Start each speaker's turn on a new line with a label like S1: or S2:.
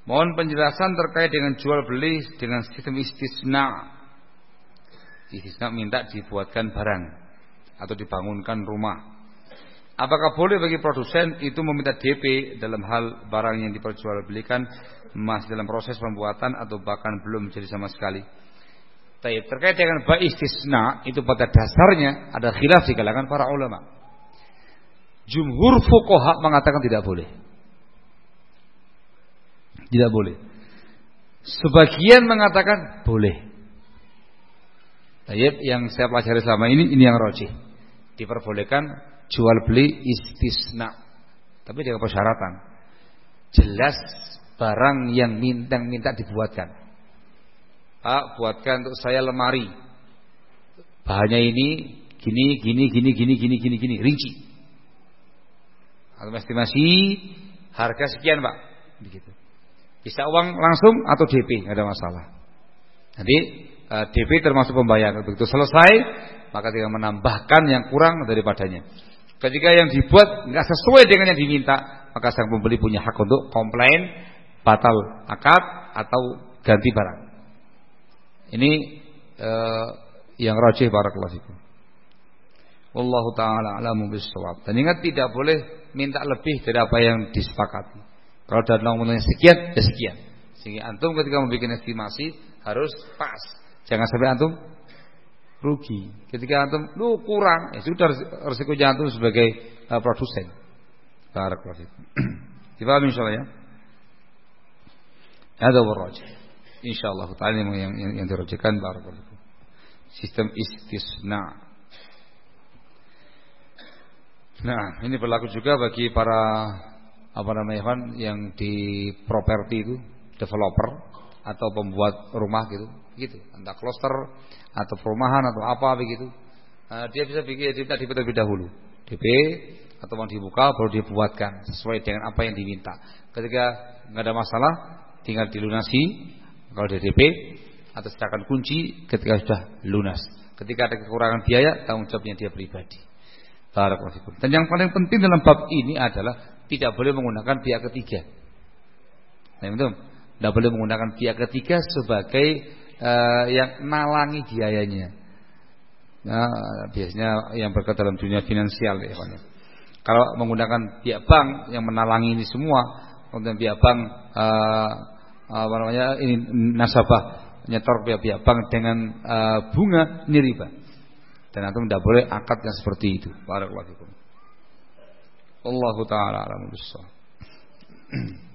S1: Mohon penjelasan terkait dengan jual beli dengan sistem istisna. Istisna minta dibuatkan barang atau dibangunkan rumah. Apakah boleh bagi produsen itu meminta DP dalam hal barang yang diperjualbelikan masih dalam proses pembuatan atau bahkan belum jadi sama sekali? Terkait dengan bab istisna itu pada dasarnya ada khilaf di kalangan para ulama. Jumhur fuqaha mengatakan tidak boleh. Tidak boleh. Sebagian mengatakan boleh. Yang saya pelajari selama ini yang rajih. Diperbolehkan jual beli istisna. Tapi dengan persyaratan. Jelas barang yang minta dibuatkan. Pak, buatkan untuk saya lemari. Bahannya ini gini, rinci. Atau estimasi harga sekian, Pak. Begitu. Bisa uang langsung atau DP, nggak ada masalah. Jadi DP termasuk pembayaran. Begitu selesai, maka tinggal menambahkan yang kurang daripadanya. Ketika yang dibuat nggak sesuai dengan yang diminta, maka sang pembeli punya hak untuk komplain, batal akad atau ganti barang. Ini yang rajih barakallahu fikum. Wallahu taala a'lamu bissawab. Dan ingat tidak boleh minta lebih dari apa yang disepakati. Kalau ada nomornya sekian, ya sekian. Sehingga antum ketika membuat estimasi harus pas. Jangan sampai antum rugi. Ketika antum kurang, ya sudah resikonya antum sebagai produsen. Barakallahu fikum. Dipahami insyaallah ya? Ada warajih. Insyaallah taala yang dirajihkan barakallahu fikum. Sistem istisna. Nah, ini berlaku juga bagi para yang di properti itu, developer atau pembuat rumah gitu, entah kloster atau perumahan atau apa begitu. Dia bisa minta DP terlebih dahulu, DP atau mau dibuka baru dibuatkan sesuai dengan apa yang diminta. Ketika nggak ada masalah, tinggal dilunasi kalau ada DP atau sedangkan kunci ketika sudah lunas. Ketika ada kekurangan biaya, tanggung jawabnya dia pribadi. Barakallahu. Dan yang paling penting dalam bab ini adalah tidak boleh menggunakan pihak ketiga. Nah, betul. Tidak boleh menggunakan pihak ketiga sebagai yang nalangi biayanya. Nah, biasanya yang berkaitan dalam dunia finansial ya, kalau menggunakan pihak bank yang menalangi ini semua, kemudian pihak bank ini nasabah nyetor pihak bank dengan bunga, ini riba. Dan antum tidak boleh akad yang seperti itu. Barakallahu fikum. Allahu ta'ala a'lamu bissawab.